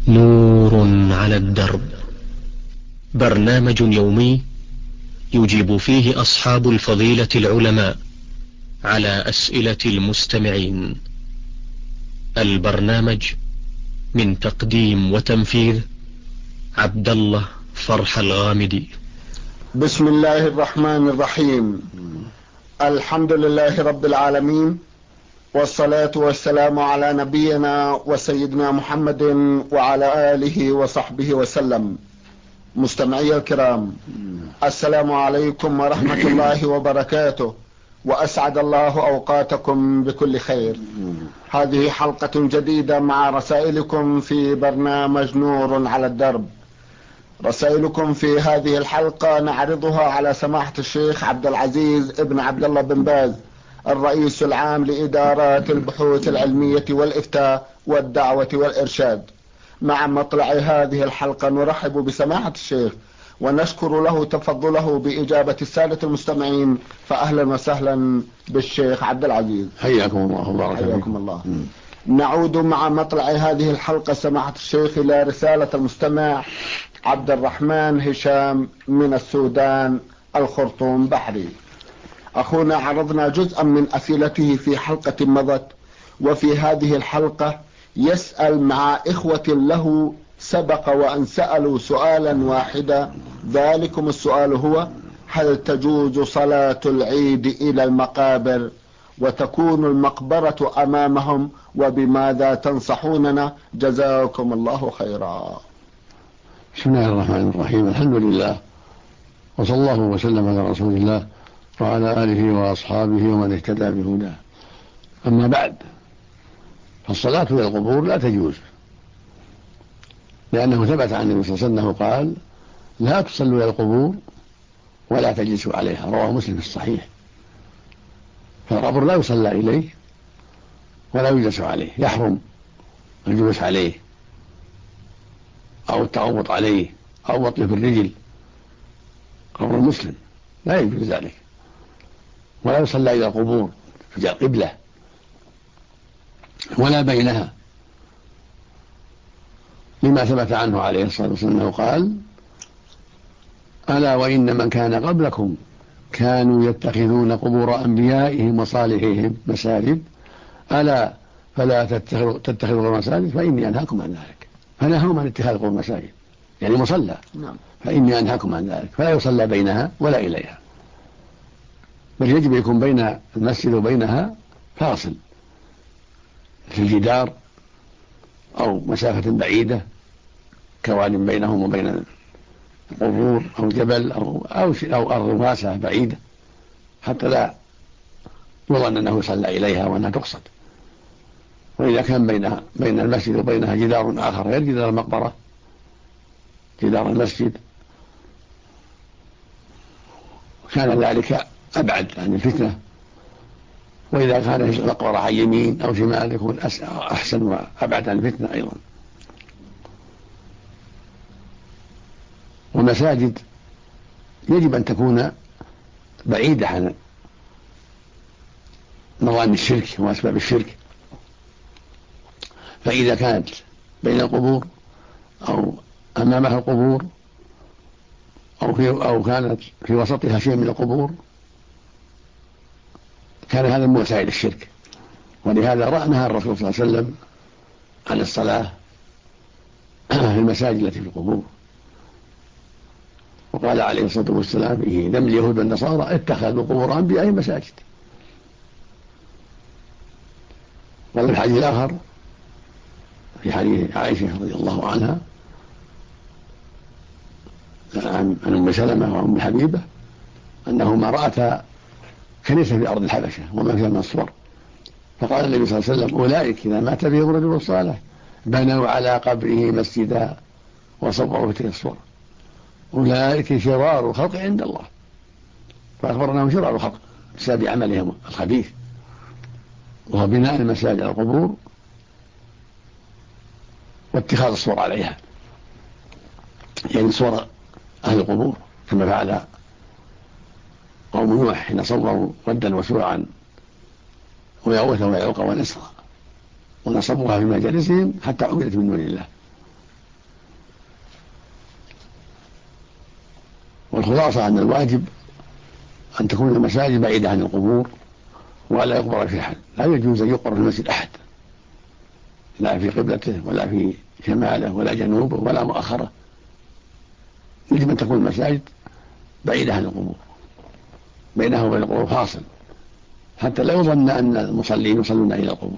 نور على الدرب، برنامج يومي يجيب فيه أصحاب الفضيلة العلماء على أسئلة المستمعين. البرنامج من تقديم وتنفيذ عبد الله فرح الغامدي. بسم الله الرحمن الرحيم. الحمد لله رب العالمين، والصلاة والسلام على نبينا وسيدنا محمد وعلى آله وصحبه وسلم. مستمعي الكرام، السلام عليكم ورحمة الله وبركاته، وأسعد الله أوقاتكم بكل خير. هذه حلقة جديدة مع رسائلكم في برنامج نور على الدرب. رسائلكم في هذه الحلقة نعرضها على سماحة الشيخ عبد العزيز ابن عبد الله بن باز، الرئيس العام لإدارات البحوث العلمية والإفتاء والدعوة والإرشاد. مع مطلع هذه الحلقة نرحب بسماحة الشيخ ونشكر له تفضله بإجابة السادة المستمعين، فأهلا وسهلا بالشيخ عبد العزيز. حياكم الله وبارك فيكم. حياكم الله. نعود مع مطلع هذه الحلقة سماحة الشيخ إلى رسالة المستمع عبد الرحمن هشام من السودان، الخرطوم بحري. أخونا عرضنا جزءا من أسئلته في حلقة مضت، وفي هذه الحلقة يسأل مع إخوة له سبق وأن سألوا سؤالا واحدا. ذلكم السؤال هو: هل تجوز صلاة العيد إلى المقابر وتكون المقبرة أمامهم، وبماذا تنصحوننا؟ جزاكم الله خيرا. بسم الله الرحمن الرحيم. الحمد لله، وصلى الله وسلم على رسول الله وعلى آله وأصحابه ومن اهتدى بهداه. أما بعد، فالصلاة إلى القبور لا تجوز، لأنه ثبت عن النبي صلى الله عليه وسلم قال: لا تصلوا إلى القبور ولا تجلسوا عليها. رواه مسلم في الصحيح. فالقبر لا يصلى إليه ولا يجلس عليه، يحرم الجلوس عليه أو التغوط عليه أو وطئ في الرجل. قبر المسلم لا يجوز ذلك، ولا يصلى إلى القبور في القبلة ولا بينها، لما ثبت عنه عليه الصلاة والسلام أنه قال: ألا وإن من كان قبلكم كانوا يتخذون قبور أنبيائهم وصالحيهم مساجد، ألا فلا تتخذوا مساجد فإني أنهاكم عن ذلك. فنهاهم عن اتخاذ قبور مساجد، يعني مصلى. فإني أنهاكم عن ذلك، فلا يصلى بينها ولا إليها، بل يجب يكون بين المسجد وبينها فاصل في الجدار أو مسافة بعيدة كواد بينهم وبين القبور أو جبل أو أرض واسعة بعيدة، حتى لا يظن أنه يصلى إليها وأنها تقصد. وإذا كان بين المسجد وبينها جدار آخر غير جدار المقبرة، جدار المسجد، كان ذلك أبعد عن الفتنة. وإذا كان المقبرة عن يمين أو شمال يكون أحسن وأبعد عن الفتنة أيضا. والمساجد يجب أن تكون بعيدة عن نظام الشرك وأسباب الشرك. فإذا كانت بين القبور أو أمامها القبور أو كانت في وسطها شيء من القبور، كان هذا من وسائل الشرك. ولهذا نهى الرسول صلى الله عليه وسلم عن الصلاة في المساجد التي في القبور، وقال عليه الصلاة والسلام في ذم اليهود والنصارى: اتخذوا قبور أنبيائهم مساجد. وفي الحديث الآخر في حديث عائشة رضي الله عنها عن أم سلمة وأم حبيبة أنهما رأتا كنيسة في أرض الحبشة وما فيها من الصور، فقال النبي صلى الله عليه وسلم: أولئك إذا مات بهم رجل صالح بنوا على قبره مسجدا وصوروا في تلك الصور، أولئك شرار الخلق عند الله. فأخبر أنهم شرار الخلق بسبب عملهم الخبيث، وهو بناء المساجد على القبور واتخاذ الصور عليها، يعني صور أهل القبور، كما فعل قوم نوح حين صوروا ودا وسوعا ويغوث ويعوق ونسرا ونصبوها في مجالسهم حتى عبدت من دون الله. الخلاصة أن الواجب أن تكون المساجد بعيدة عن القبور ولا يقبر في أحد. لا يجوز أن يقبر في المسجد أحد، لا في قبلته ولا في شماله ولا جنوبه ولا مؤخره. يجب أن تكون المساجد بعيدة عن القبور، بينها وبين القبور فاصل، حتى لا يظن أن المصلين يصلون إلى القبور.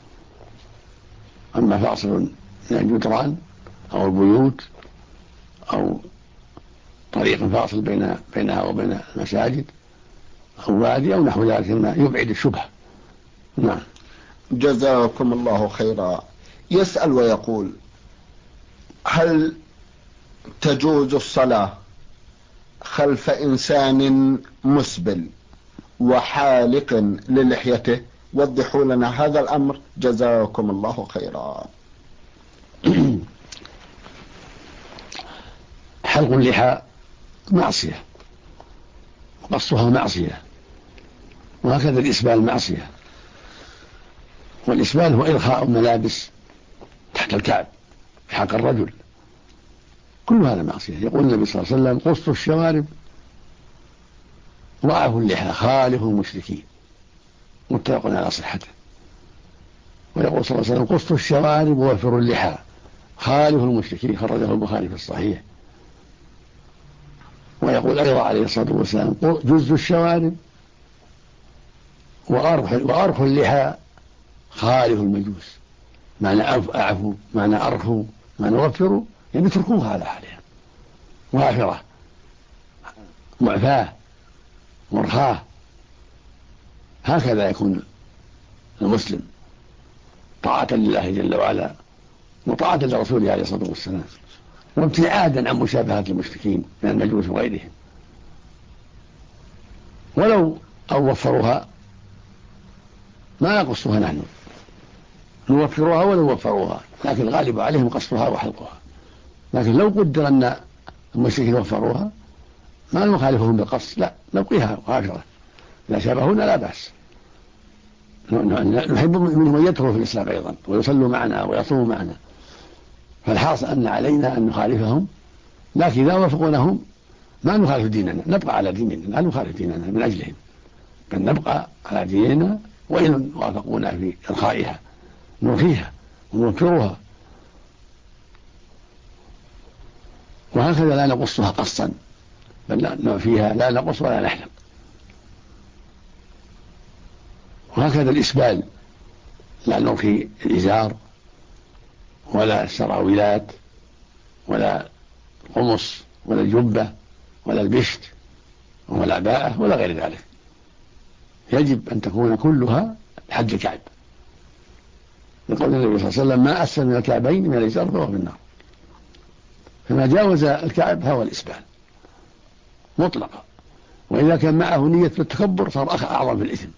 أما فاصل من الجدران أو البيوت أو طريق فاصل بينها وبين المساجد أو وادي أو نحو ذلك مما يبعد الشبهة. نعم. جزاكم الله خيرا. يسأل ويقول: هل تجوز الصلاة خلف إنسان مسبل وحالق للحيته؟ وضحوا لنا هذا الأمر جزاكم الله خيرا. حلق اللحى معصية، وقصها معصية، وهكذا الإسبال معصية. والإسبال هو إرخاء الملابس تحت الكعب في حق الرجل، كل هذا معصية. يقول النبي صلى الله عليه وسلم: قصوا الشوارب وأعفوا اللحى خالفوا المشركين، متفق على صحته. ويقول صلى الله عليه وسلم: قصوا الشوارب ووفروا اللحى خالفوا المشركين، خرجه البخاري في الصحيح. ويقول أيضا عليه الصلاة والسلام: جزوا الشوارب وأرخوا اللحى خالفوا المجوس. معنى أعفوا، معنى أرخوا، معنى وفروا، يعني اتركوها على حالها، وافرة معفاة مرخاة. هكذا يكون المسلم طاعة لله جل وعلا وطاعة لرسوله عليه الصلاة والسلام، وابتعادا عن مشابهة المشركين من المجوس وغيرهم. ولو أو وفروها ما نقصها نحن، نوفرها ولو وفروها، لكن الغالب عليهم قصرها وحلقها. لكن لو قدر أن المشركين وفروها ما نخالفهم بالقص، لا، نبقيها وافرة. إذا شابهونا لا بأس، نحب منهم أن يدخلوا في الإسلام أيضا ويصلوا معنا ويصوموا معنا. فالحاصل أن علينا أن نخالفهم، لكن إذا وافقونهم ما نخالف ديننا، نبقى على ديننا، لا نخالف ديننا من أجلهم، بل نبقى على ديننا. وإن وافقونا في إرخائها نرخيها ونوفرها، وهكذا لا نقصها قصا، بل نعفيها، لا نقص ولا نحلق. وهكذا الإسبال، لا نرخي الإزار ولا السراويلات ولا القمص ولا الجبة ولا البشت ولا العباءة ولا غير ذلك. يجب أن تكون كلها حد الكعب، يقول النبي صلى الله عليه وسلم: ما أسفل من الكعبين من الإزار فهو في النار. فما جاوز الكعب هو الإسبال مطلقا، وإذا كان معه نية التكبر صار أعظم في الإثم،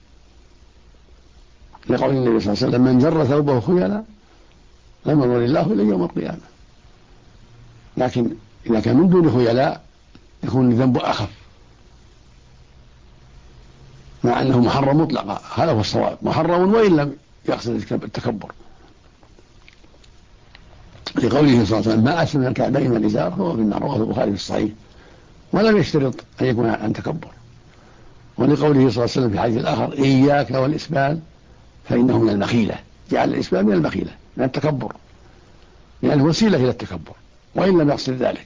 لقول النبي صلى الله عليه وسلم: من جر ثوبه خيلا لم ينظر الله إليه يوم القيامة. لكن إذا كان من دون خيلاء يكون الذنب أخف، مع أنه محرم مطلقا. هذا هو الصواب، محرم وإن لم يقصد التكبر، لقوله صلى الله عليه وسلم: ما أسفل من الكعبين من الإزار فهو في النار، رواه البخاري في الصحيح، ولم يشترط أن يكون عن تكبر. ولقوله صلى الله عليه وسلم في حديث الآخر: إياك والإسبال فإنه من المخيلة. جعل الإسبال من المخيلة، من التكبر، لأنه وسيلة إلى التكبر وإن لم يقصد ذلك.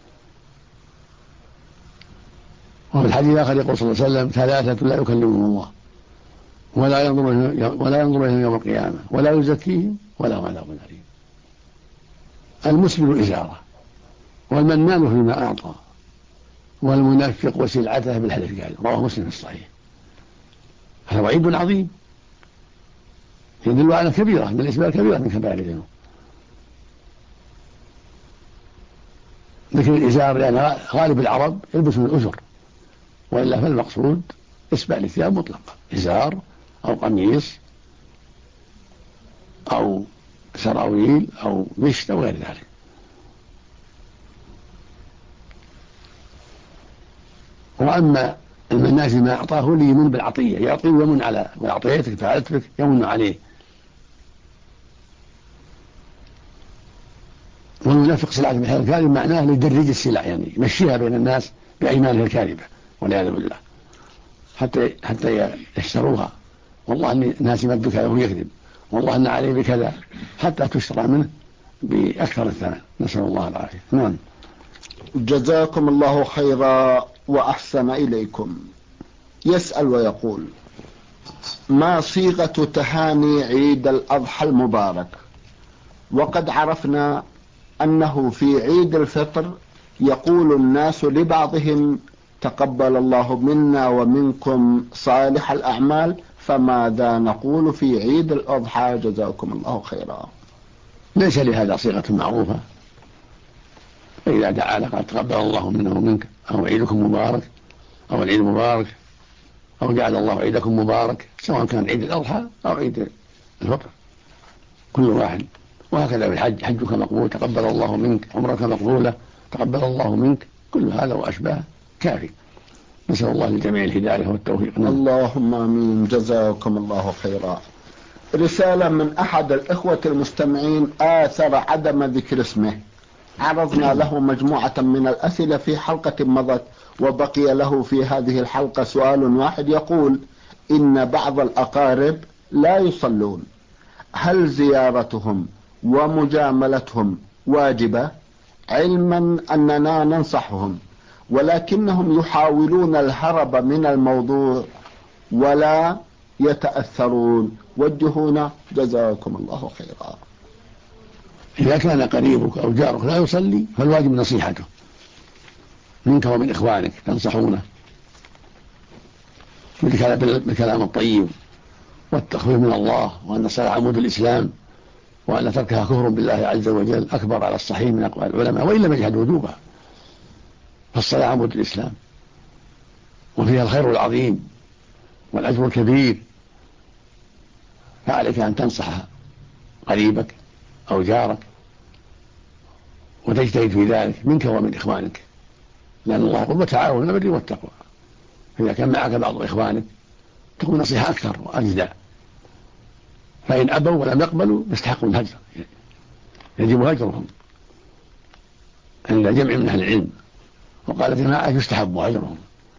وفي الحديث الآخر يقول صلى الله عليه وسلم: ثلاثة لا يكلمهم الله ولا ينظر إليهم يوم القيامة ولا يزكيهم ولا هم عذاب أليم: المسبل إزاره، والمنان فيما أعطى، والمنفق وسلعته بالحلف قال. رواه مسلم في الصحيح. هذا وعيد عظيم يدل على كبيرة من الإسبال، كبيرة من كبائر الذنوب. لكن الإزار يعني غالب العرب يلبسون الأزر، وإلا فالمقصود إسبال الثياب مطلقة، إزار أو قميص أو سراويل أو بشت أو غير ذلك. وأما المناس ما أعطاه لي يمن بالعطية، يعطي ويمن على وأعطيتك فعلت بك يمن عليه. وقوله ينفق سلعة بالحلال الكاذب معناه ليدرج السلع، يعني يمشيها بين الناس بأيمانه الكاذبة والعياذ بالله حتى يشتروها، والله أن الناس يمد كذا وهو يكذب، والله أن عليه بكذا، حتى تشترى منه بأكثر الثمن، نسأل الله العافية. نعم. جزاكم الله خيرا وأحسن إليكم. يسأل ويقول: ما صيغة تهاني عيد الأضحى المبارك؟ وقد عرفنا أنه في عيد الفطر يقول الناس لبعضهم: تقبل الله منا ومنكم صالح الأعمال، فماذا نقول في عيد الأضحى؟ جزاكم الله خيرا. ليس لهذا صيغة معروفة، فإذا دعا لقد تقبل الله منا ومنك، أو عيدكم مبارك، أو العيد مبارك، أو جعل الله عيدكم مبارك، سواء كان عيد الأضحى أو عيد الفطر كل واحد. وهكذا بالحج: حجك مقبول، تقبل الله منك، عمرك مقبولة، تقبل الله منك، كل هذا وأشباه كافي. نسأل الله للجميع الهداية والتوفيق. اللهم آمين. جزاكم الله خيرا. رسالة من أحد الإخوة المستمعين آثر عدم ذكر اسمه. عرضنا له مجموعة من الأسئلة في حلقة مضت، وبقي له في هذه الحلقة سؤال واحد يقول: إن بعض الأقارب لا يصلون، هل زيارتهم ومجاملتهم واجبة؟ علما أننا ننصحهم، ولكنهم يحاولون الهرب من الموضوع ولا يتأثرون. وجهونا جزاكم الله خيرا. إذا كان قريبك أو جارك لا يصلي فالواجب نصيحته منك ومن إخوانك، تنصحونه بالكلام الطيب والتخفيف من الله، وأن الصلاة عمود الإسلام، وأن تركها كفر بالله عز وجل أكبر على الصحيح من أقوال العلماء، وإن لم يجحد وجوبها. فالصلاة عمود الإسلام وفيها الخير العظيم والأجر الكبير، فعليك أن تنصح قريبك أو جارك وتجتهد في ذلك منك ومن إخوانك، لأن الله يقول: وتعاونوا على البر والتقوى. فإذا كان معك بعض إخوانك تكون نصيحة أكثر وأجدى، فإن أبوا ولم يقبلوا يستحقون الهجر، يجب هجرهم عند جمع من أهل العلم، وقال جماعة يستحب هجرهم،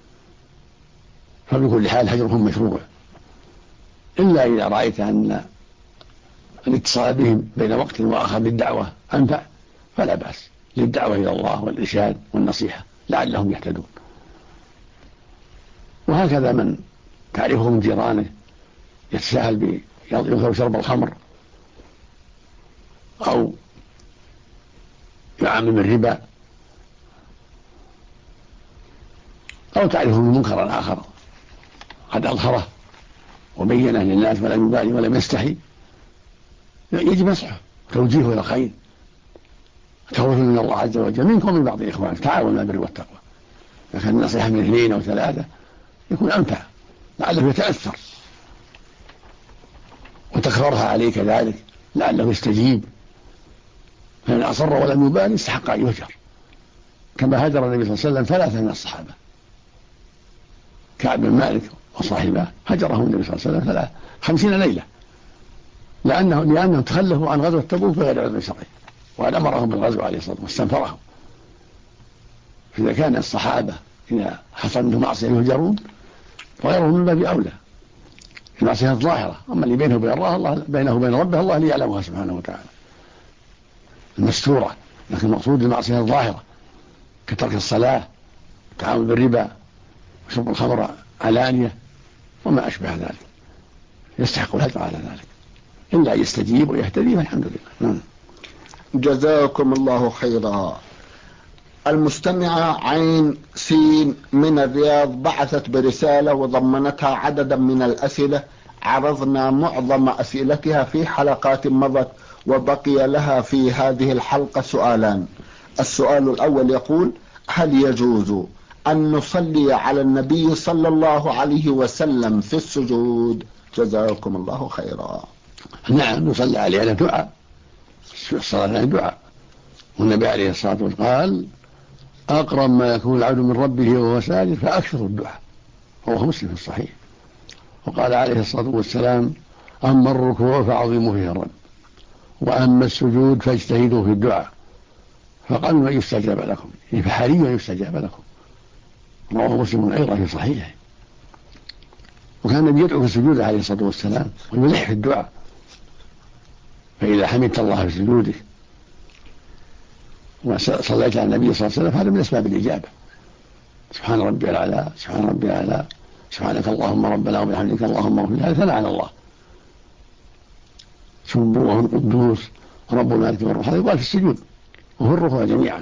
فبكل حال هجرهم مشروع، إلا إذا رأيت أن الاتصال بهم بين وقت وآخر للدعوة أنفع فلا بأس، للدعوة إلى الله والإرشاد والنصيحة لعلهم يهتدون. وهكذا من تعرفه من جيرانه يتساهل ينكر شرب الخمر أو يعامل الربا، أو تعرفه من منكر آخر قد أظهره وبينه للناس ولم يبالي ولم يستحي، يجب نصحه توجيهه إلى الخير، توفيق من الله عز وجل منكم ومن بعض إخوانك، تعاونوا على البر والتقوى. إذا كان النصيحة من 2 أو 3 يكون أنفع، لعله يتأثر، وتكرارها عليه كذلك لعله يستجيب، فإن أصر ولم يبالي استحق أن يهجر، كما هجر النبي صلى الله عليه وسلم 3 من الصحابة: كعب بن مالك وصاحبه، هجرهم النبي صلى الله عليه وسلم 50 ليلة، لأنهم تخلفوا عن غزوة تبوك بغير عذر شرعي، وقد أمرهم بالغزو عليه الصلاة والسلام واستنفرهم. فإذا كان الصحابة إذا حصل منهم معصية يهجرون، وغيرهم من باب أولى، المعصية الظاهرة، أما اللي بينه وبين الله بينه وبين ربه الله اللي يعلمها سبحانه وتعالى المستورة، لكن المقصود المعصية الظاهرة كترك الصلاة، التعامل بالربا، وشرب الخمر علانية، وما أشبه ذلك، يستحق الهجر على ذلك، إلا يستجيب ويهتدي فالحمد لله. جزاكم الله خيرا. المستمعة عين سين من الرياض بعثت برسالة وضمنتها عددا من الأسئلة، عرضنا معظم أسئلتها في حلقات مضت، وبقي لها في هذه الحلقة سؤالان. السؤال الأول يقول: هل يجوز أن نصلي على النبي صلى الله عليه وسلم في السجود؟ جزاكم الله خيرا. نعم، نصلي عليه على دعاء، الصلاة على دعاء، والنبي عليه الصلاة والسلام قال: أقرب ما يكون العبد من ربه وهو ساجد فأكثر الدعاء، رواه مسلم في الصحيح. وقال عليه الصلاة والسلام: أما الركوع فعظموا فيه الرب، وأما السجود فاجتهدوا في الدعاء، فقالوا أن يستجاب لكم، فحري أن يستجاب لكم. رواه مسلم أيضا في صحيحه. وكان النبي يدعو في السجود عليه الصلاة والسلام ويلح في الدعاء، فإذا حمدت الله في سجودك وصليت على النبي صلى الله عليه وسلم هذا من أسباب الإجابة. سبحان ربي الأعلى، سبحان ربي الأعلى، سبحانك اللهم ربنا وبحمدك اللهم اغفر لي، هذا ثناء على الله. سبوح قدوس رب الملك والروح، هذا يقال في السجود وفي الركوع جميعا،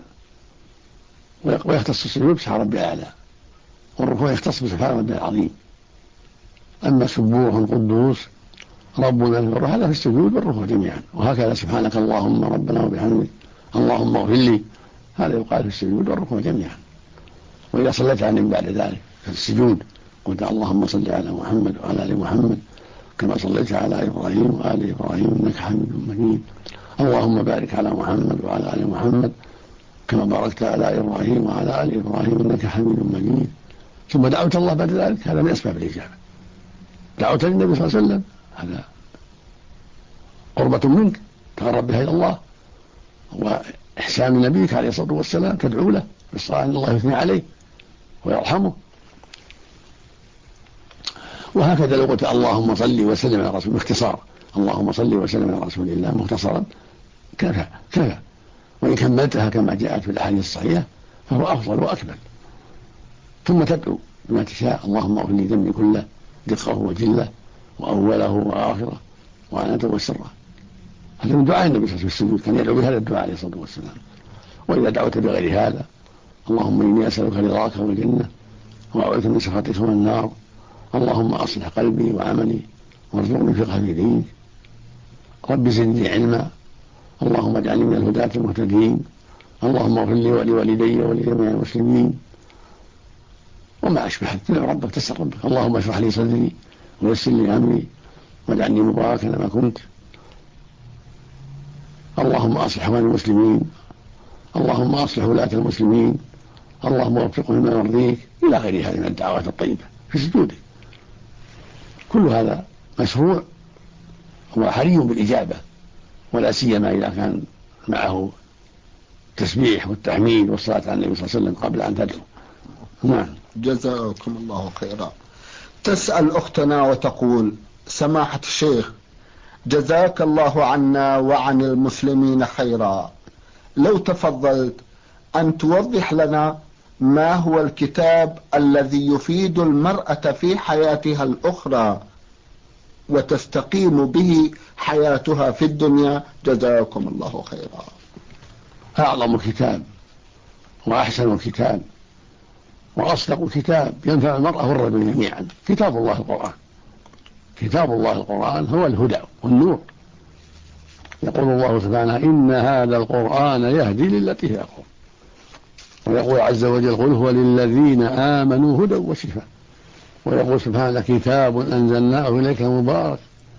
ويختص السجود بسبحان ربي الأعلى، والركوع يختص بسبحان ربي العظيم. أما سبوح قدوس رب الملك والروح هذا في السجود والركوع جميعا. وهكذا سبحانك اللهم ربنا وبحمدك اللهم اغفر لي، هذا يقال في السجود والركوع جميعا. وإذا صليت عنه بعد ذلك في السجود قلت اللهم صل على محمد وعلى آل محمد كما صليت على إبراهيم وآل إبراهيم إنك حميد مجيد، اللهم بارك على محمد وعلى آل محمد كما باركت على إبراهيم وعلى آل إبراهيم إنك حميد مجيد. ثم دعوت الله بعد ذلك، هذا من أسباب الإجابة. دعوت للنبي صلى الله عليه وسلم، هذا قربة منك تقرب بها إلى الله، وإحسان نبيك عليه الصلاة والسلام تدعو له بالصلاة أن الله يثني عليه ويرحمه. وهكذا لو قلت اللهم صل وسلم على رسول باختصار، اللهم صل وسلم على رسول الله مختصرا كفى. وإن كملتها كما جاءت في الأحاديث الصحيحة فهو أفضل وأكمل. ثم تدعو بما تشاء، اللهم اغفر لي ذنبي كله دقه وجله وأوله وآخره وعنته وسره. هذا من دعاء النبي صلى الله عليه وسلم، كان يدعو بهذا الدعاء عليه الصلاة والسلام. وإذا دعوت بغير هذا اللهم إني أسألك رضاك والجنة وأعوذ من سخطك والنار، اللهم أصلح قلبي وعملي وارزقني فقه في دينك، رب زدني علما، اللهم اجعلني من الهداة المهتدين، اللهم اغفر لي ولوالدي ولجميع المسلمين، وما أشبه. تدعو ربك تسأل ربك اللهم اشرح لي صدري ويسر لي أمري واجعلني مباركا لما كنت، اللهم أصلح أحوال المسلمين، اللهم أصلح ولاة المسلمين، اللهم وفقهم لما يرضيك، إلى غير هذه من الدعوات الطيبة في سجودك. كل هذا مشروع وحري بالإجابة، ولا سيما إذا كان معه التسبيح والتحميد والصلاة على النبي صلى الله عليه وسلم قبل أن تدعو. نعم. جزاكم الله خيرا. تسأل أختنا وتقول: سماحة الشيخ، جزاك الله عنا وعن المسلمين خيرا، لو تفضلت أن توضح لنا ما هو الكتاب الذي يفيد المرأة في حياتها الأخرى وتستقيم به حياتها في الدنيا، جزاكم الله خيرا. أعظم كتاب وأحسن كتاب وأصدق كتاب ينفع المرأة والرجل جميعا كتاب الله القرآن. كتاب الله القرآن هو الهدى والنور. يقول الله سبحانه: إن هذا القرآن يهدي للتي هي أقوم. ويقول عز وجل: قل هو للذين آمنوا هدى وشفاء. ويقول سبحانه: كتاب أنزلناه إليك مبارك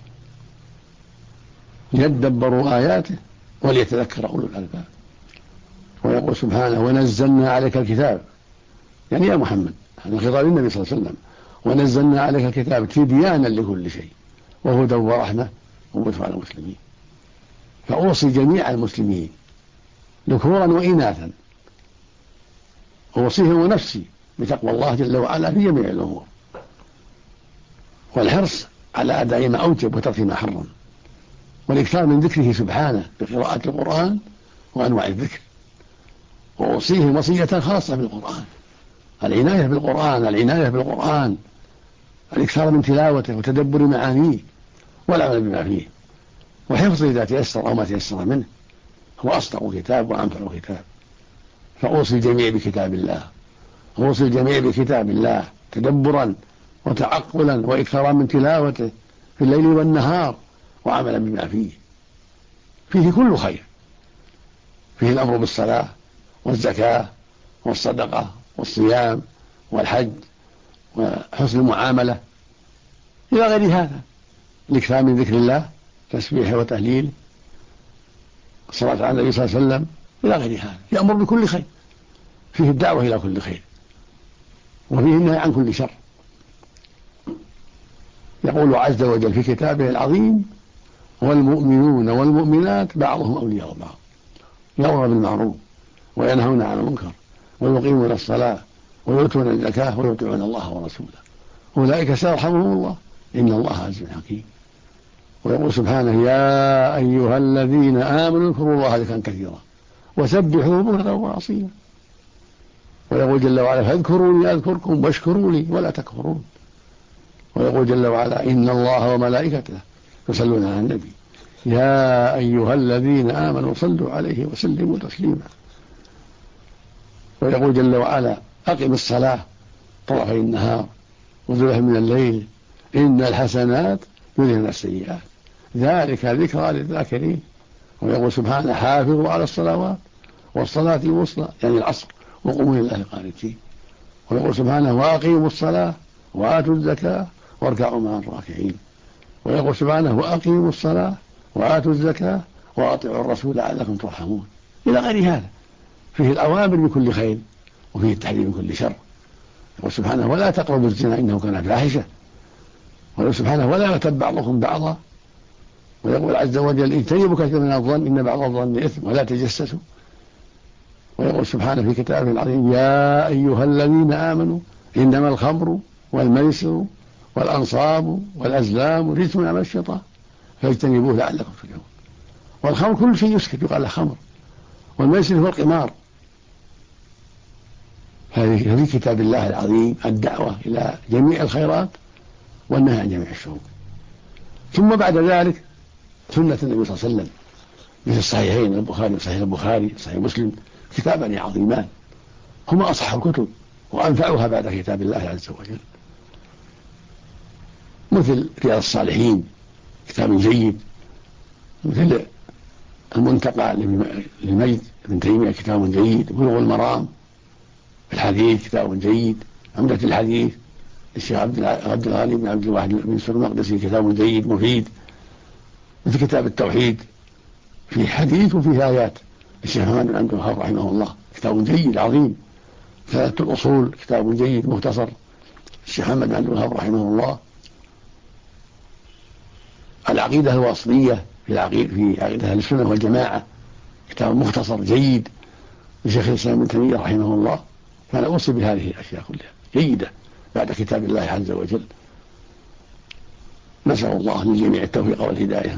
ليدبروا آياته وليتذكر أولو الألباب. ويقول سبحانه: ونزلنا عليك الكتاب، يعني يا محمد، هذا خطاب النبي صلى الله عليه وسلم، ونزلنا عليك الكتاب تبيانا لكل شيء وهدى ورحمة وبشرى للمسلمين. فأوصي جميع المسلمين ذكورا وإناثا، أوصيهم ونفسي بتقوى الله جل وعلا في جميع الأمور، والحرص على أداء ما أوجب وترك ما حرم، والإكثار من ذكره سبحانه بقراءة القرآن وأنواع الذكر. وأوصيهم وصية خاصة بالقرآن، العناية بالقرآن، العناية بالقرآن، الإكثار من تلاوته وتدبر معانيه والعمل بما فيه، وحفظه إذا تيسر أو ما تيسر منه. هو أصدق كتاب وأنفع كتاب. فأوصي الجميع بكتاب الله، أوصي الجميع بكتاب الله تدبرا وتعقلا وإكثارا من تلاوته في الليل والنهار وعملا بما فيه. فيه كل خير، فيه الأمر بالصلاة والزكاة والصدقة والصيام والحج وحسن المعاملة إلى غير هذا، الإكثار من ذكر الله، تسبيح وتهليل، الصلاة على النبي صلى الله عليه وسلم إلى غير هذا. يأمر بكل خير، فيه الدعوة إلى كل خير، وفيه النهي عن كل شر. يقول عز وجل في كتابه العظيم: والمؤمنون والمؤمنات بعضهم أولياء بعض، يأمر بالمعروف وينهون عن المنكر ويقيمون الصلاة ويؤتون الزكاة ويطيعون الله ورسوله أولئك سيرحمهم الله إن الله عزيز حكيم. ويقول سبحانه يا أيها الذين آمنوا اذكروا الله ذكرا كثيرا وسبحوه بكرة وأصيلا. ويقول جل وعلا فاذكروني أذكركم واشكروا لي ولا تكفرون. ويقول جل وعلا إن الله وملائكته يصلون على النبي يا أيها الذين آمنوا صلوا عليه وسلموا تسليما. ويقول جل وعلا أقم الصلاة طرفي النهار وزلفا من الليل إن الحسنات يذهبن السيئات ذلك ذكرى للذاكرين. ويقول سبحانه حافظوا على الصلوات والصلاة الوسطى يعني العصر وقوموا لله قانتين. ويقول سبحانه وأقيموا الصلاة وآتوا الزكاة واركعوا مع الراكعين. ويقول سبحانه وأقيموا الصلاة وآتوا الزكاة وأطيعوا الرسول لعلكم ترحمون إلى غير هذا فيه الأوامر بكل خير وفيه التحذير من كل شر. يقول سبحانه ولا تقربوا الزنا إنه كان فاحشة. ويقول سبحانه ولا يغتب بعضكم بعضا. ويقول عز وجل اجتنبوا كثيرا من الظن إن بعض الظن إثم ولا تجسسوا. ويقول سبحانه في كتابه العظيم يا أيها الذين آمنوا إنما الخمر والميسر والأنصاب والأزلام رجس من عمل الشيطان فاجتنبوه لعلكم تفلحون. والخمر كل شيء يسكت يقال له خمر والميسر هو القمار. هذه في كتاب الله العظيم الدعوة إلى جميع الخيرات والنهي عن جميع الشرور. ثم بعد ذلك سنة النبي صلى الله عليه وسلم مثل الصحيحين البخاري وصحيح البخاري صحيح مسلم كتابان عظيمان هما أصح الكتب وأنفعها بعد كتاب الله عز وجل. مثل رياض الصالحين كتاب جيد مثل المنتقى للمجد ابن تيمية كتاب جيد بلوغ المرام الحديث كتاب جيد عمدة الحديث الشيخ عبد الغني بن عبد الواحد بن سور المقدسي كتاب جيد مفيد. مثل كتاب التوحيد في حديث وفيه آيات الشيخ محمد بن عبد الوهاب رحمه الله كتاب جيد عظيم. ثلاثة الأصول كتاب جيد مختصر الشيخ محمد بن عبد الوهاب رحمه الله. العقيدة الواسطية في عقيدة أهل السنة والجماعة كتاب مختصر جيد لشيخ الإسلام ابن تيمية رحمه الله. فأنا أوصي بهذه الأشياء كلها جيدة بعد كتاب الله عز وجل. نسأل الله للجميع التوفيق والهداية.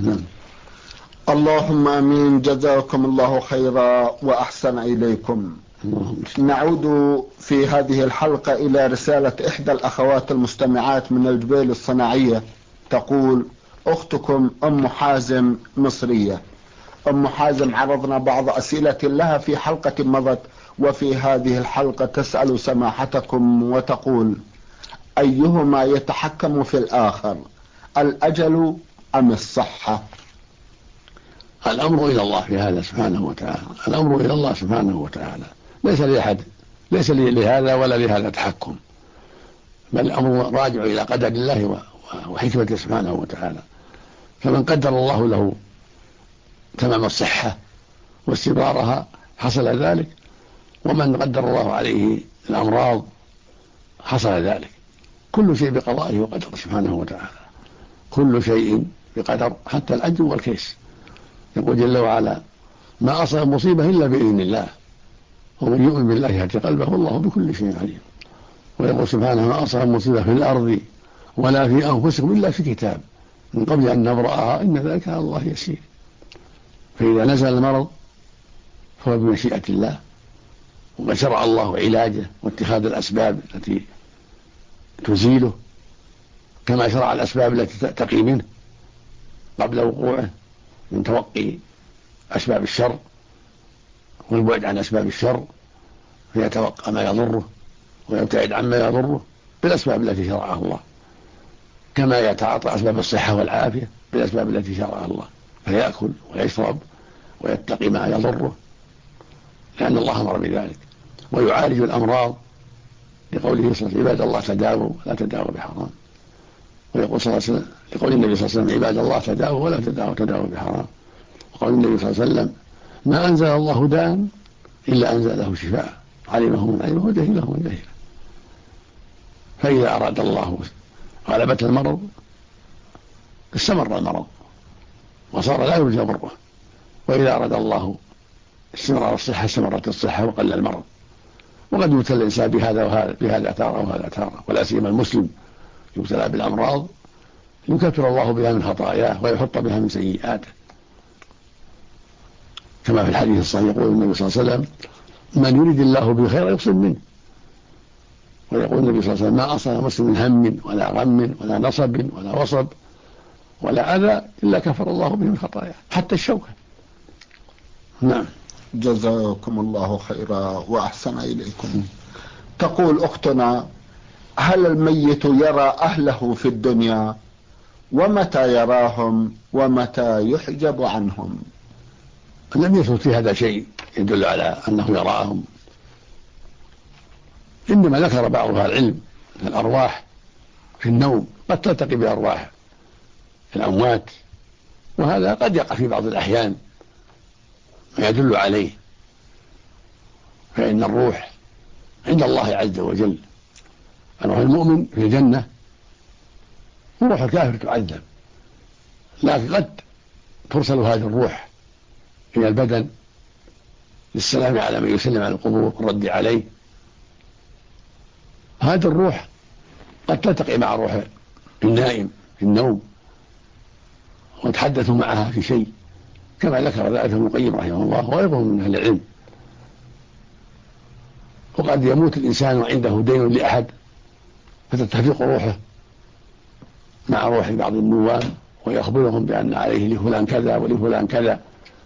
اللهم آمين. جزاكم الله خيرا وأحسن إليكم. نعود في هذه الحلقة إلى رسالة إحدى الأخوات المستمعات من الجبيل الصناعية تقول أختكم أم حازم مصرية. أم حازم عرضنا بعض أسئلة لها في حلقة مضت وفي هذه الحلقة تسأل سماحتكم وتقول أيهما يتحكم في الآخر الأجل أم الصحة؟ الأمر إلى الله في هذا سبحانه وتعالى. الأمر إلى الله سبحانه وتعالى ليس لأحد ليس لهذا ولا لهذا تحكم بل الأمر راجع إلى قدر الله وحكمته سبحانه وتعالى. فمن قدر الله له تمام الصحة واستمرارها حصل ذلك ومن قدر الله عليه الأمراض حصل ذلك. كل شيء بقضائه وقدره سبحانه وتعالى كل شيء بقدر حتى العجز والكيس. يقول جل وعلا ما أصاب مصيبة إلا بإذن الله ومن يؤمن بالله يهدي قلبه والله بكل شيء عليم. ويقول سبحانه ما أصاب مصيبة في الأرض ولا في أنفسكم إلا في كتاب من قبل أن نبرأها إن ذلك على الله يسير. فإذا نزل المرض فهو بمشيئة الله وشرع الله علاجه واتخاذ الأسباب التي تزيله كما شرع الأسباب التي تقي منه قبل وقوعه من توقي أسباب الشر والبعد عن أسباب الشر فيتوقع ما يضره ويبتعد عما يضره بالأسباب التي شرعها الله كما يتعاطى أسباب الصحة والعافية بالأسباب التي شرعها الله فيأكل ويشرب ويتقي ما يضره لأن الله أمر بذلك ويعالج الأمراض لقوله صلى الله عليه وسلم عباد الله تداووا لا تداووا بحرام. ويقول صلى الله عليه وسلم لقول النبي صلى الله عليه وسلم عباد الله تداووا ولا تداووا بحرام. وقال النبي صلى الله عليه وسلم ما أنزل الله داء إلا أنزل له شفاء علمه من علمه وجهله من جهله. فإذا أراد الله غلبة المرض استمر المرض وصار لا يرجى بره وإذا أراد الله استمرار الصحة استمرت الصحة وقل المرض. وقد يبتلى الإنسان بهذا تارة وهذا تارة، ولا سيما المسلم يبتلى بالأمراض يكفر الله بها من خطاياه ويحط بها من سيئاته، كما في الحديث الصحيح يقول النبي صلى الله عليه وسلم: من يريد الله به خيرا يصب منه. ويقول النبي صلى الله عليه وسلم: ما أصاب مسلم من هم ولا غم ولا نصب ولا وصب ولا أذى إلا كفر الله به من خطاياه، حتى الشوكة. نعم. جزاكم الله خيرا وأحسن إليكم. تقول أختنا: هل الميت يرى أهله في الدنيا؟ ومتى يراهم ومتى يحجب عنهم؟ لم يثبت في هذا شيء يدل على أنه يراهم، إنما ذكر بعض أهل العلم الأرواح في النوم قد تلتقي بأرواح الأموات، وهذا قد يقع في بعض الأحيان ما يدل عليه، فإن الروح عند الله عز وجل. الروح المؤمن في الجنة وروح الكافر تعذب، لكن قد ترسل هذه الروح إلى البدن للسلام على من يسلم على القبور والرد عليه. هذه الروح قد تلتقي مع روح النائم في النوم وتحدث معها في شيء، كما ذكر ذلك ابن القيم رحمه الله وغيره من أهل العلم. وقد يموت الإنسان وعنده دين لأحد فتتفق روحه مع روح بعض النوام ويخبرهم بأن عليه لفلان كذا ولفلان كذا،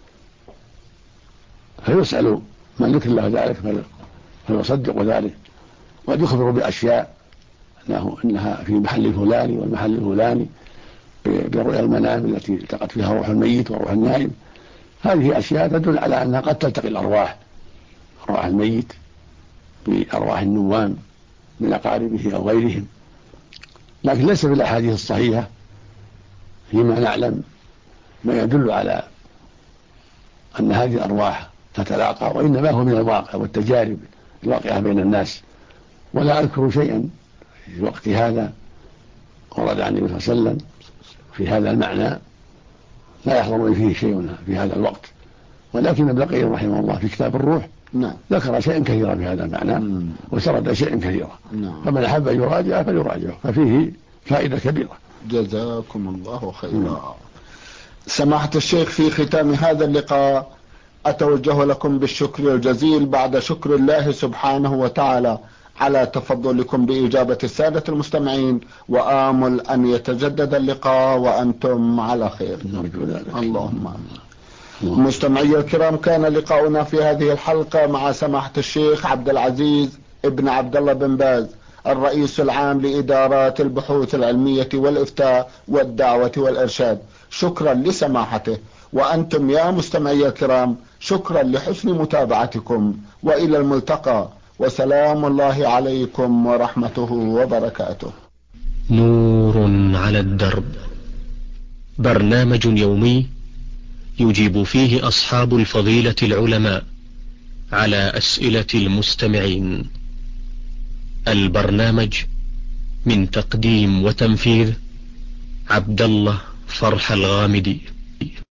فيسأل من ذكر له ذلك فيصدق ذلك، وقد يخبر بأشياء إنها في محل الفلاني والمحل الفلاني برؤيا المنام التي التقت فيها روح الميت وروح النائم. هذه أشياء تدل على أنها قد تلتقي الأرواح، أرواح الميت بأرواح النوام من أقاربه أو غيرهم، لكن ليس في الأحاديث الصحيحة فيما نعلم ما يدل على أن هذه الأرواح تتلاقى، وإنما هو من الواقع والتجارب الواقعة بين الناس. ولا أذكر شيئا في الوقت هذا ورد عن النبي صلى الله عليه وسلم في هذا المعنى، لا يحضرني فيه شيء في هذا الوقت، ولكن ابن القيم رحمه الله في كتاب الروح ذكر شيئا كثيرا في هذا المعنى وسرد شيئا كثيرا، فمن أحب أن يراجع فليراجعه، ففيه فائدة كبيرة. جزاكم الله خيرا. سماحة الشيخ، في ختام هذا اللقاء أتوجه لكم بالشكر الجزيل بعد شكر الله سبحانه وتعالى على تفضلكم بإجابة السادة المستمعين، وآمل أن يتجدد اللقاء وأنتم على خير. اللهم آمين. مستمعي الكرام، كان لقاؤنا في هذه الحلقة مع سماحة الشيخ عبد العزيز ابن عبد الله بن باز، الرئيس العام لإدارات البحوث العلمية والإفتاء والدعوة والإرشاد. شكرا لسماحته، وأنتم يا مستمعي الكرام شكرا لحسن متابعتكم، وإلى الملتقى، وسلام الله عليكم ورحمته وبركاته. نور على الدرب، برنامج يومي يجيب فيه أصحاب الفضيلة العلماء على أسئلة المستمعين. البرنامج من تقديم وتنفيذ عبد الله فرح الغامدي.